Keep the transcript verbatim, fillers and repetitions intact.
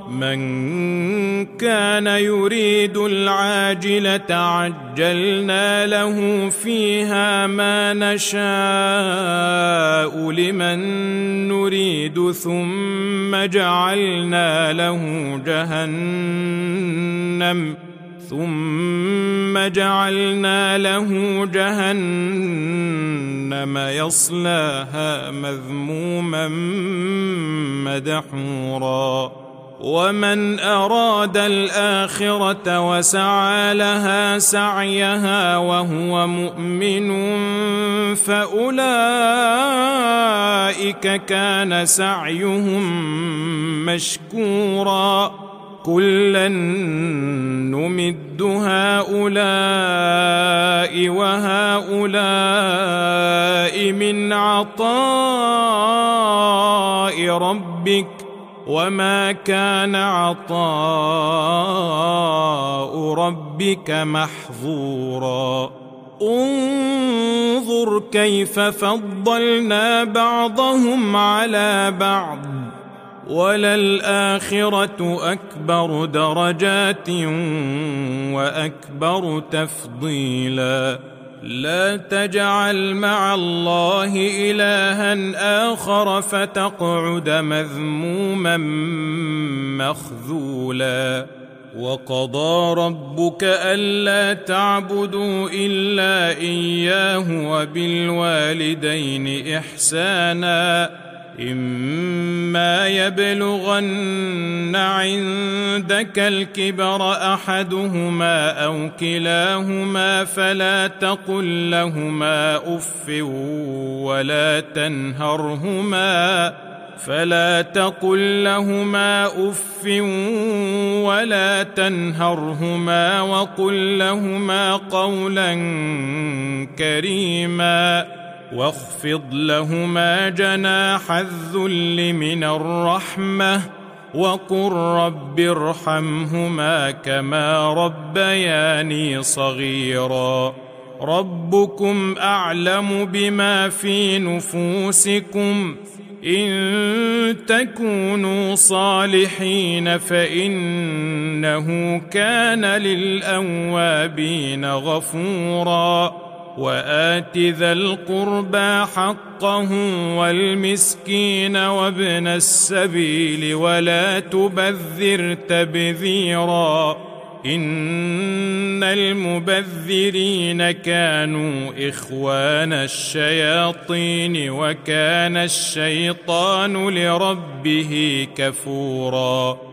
من كان يريد العاجلة عجلنا له فيها ما نشاء لمن نريد ثم جعلنا له جهنم ثم جعلنا له جهنم يصلاها مذموما مدحورا ومن أراد الآخرة وسعى لها سعيها وهو مؤمن فأولئك كان سعيهم مشكورا كلا نمد هؤلاء وهؤلاء من عطاء ربك وما كان عطاء ربك محظورا انظر كيف فضلنا بعضهم على بعض وللآخرة أكبر درجات وأكبر تفضيلا لا تجعل مع الله إلها آخر فتقعد مذموما مخذولا وقضى ربك ألا تعبدوا إلا إياه وبالوالدين إحسانا إما يبلغن عندك الكبر أحدهما أو كلاهما فلا تقل لهما أف ولا تنهرهما فلا تقل لهما أف ولا تنهرهما وقل لهما قولا كريما واخفض لهما جناح الذل من الرحمة وقل رب ارحمهما كما ربياني صغيرا ربكم أعلم بما في نفوسكم إن تكونوا صالحين فإنه كان للأوابين غفورا وآت ذا القربى حقه والمسكين وابن السبيل ولا تبذر تبذيرا إن المبذرين كانوا إخوان الشياطين وكان الشيطان لربه كفورا